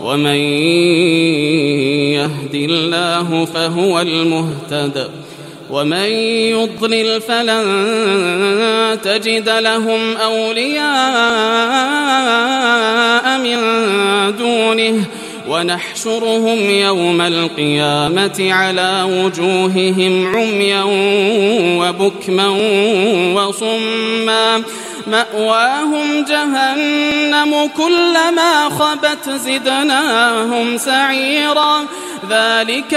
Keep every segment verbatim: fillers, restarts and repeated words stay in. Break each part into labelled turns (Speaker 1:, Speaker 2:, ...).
Speaker 1: ومن يهد الله فهو المهتد ومن يضلل فلن تجد لهم أولياء من دونه ونحشرهم يوم القيامة على وجوههم عميا وبكما وصما مأواهم جهنم كلما خبت زدناهم سعيرا ذلك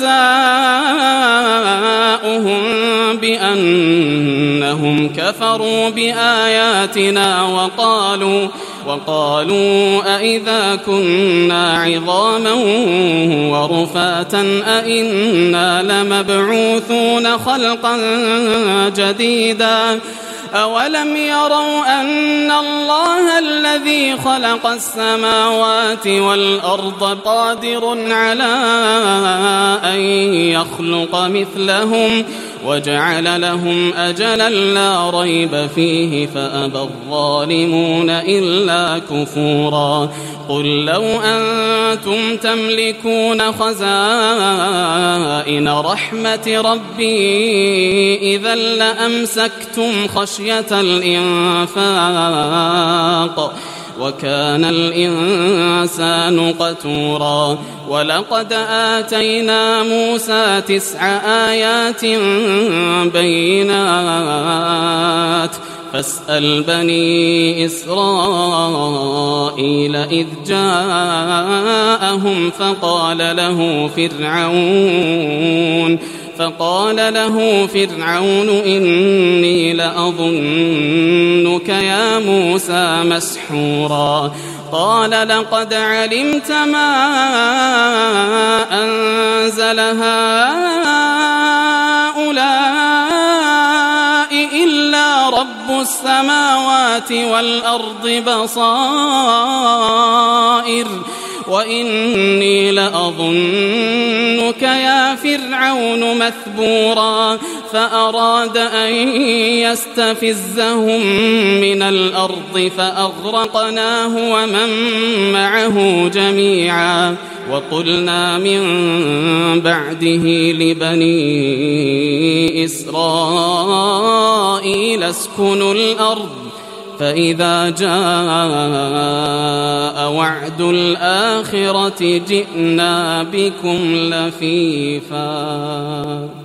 Speaker 1: جزاؤهم بأنهم كفروا بآياتنا وقالوا وقالوا أئذا كنا عظاما ورفاتا أئنا لمبعوثون خلقا جديدا أولم يروا أن الله الذي خلق السماوات والأرض قادر على أن يخلق مثلهم وجعل لهم أجلا لا ريب فيه فأبى الظالمون إلا كفورا قل لو أنتم تملكون خزائن رحمة ربي إذا لأمسكتم خشية الإنفاق وكان الإنسان قتورا ولقد آتينا موسى تسع آيات بينات فاسأل بني إسرائيل إذ جاءهم فقال له فرعون فقال له فرعون إني لأظنك يا موسى مسحورا قال لقد علمت ما أنزل هؤلاء إلا رب السماوات والأرض بصائر وإني لأظنك يا فرعون مثبورا فأراد أن يستفزهم من الأرض فأغرقناه ومن معه جميعا وقلنا من بعده لبني إسرائيل اسكنوا الأرض فإذا جاء وعد الآخرة جئنا بكم لفيفا.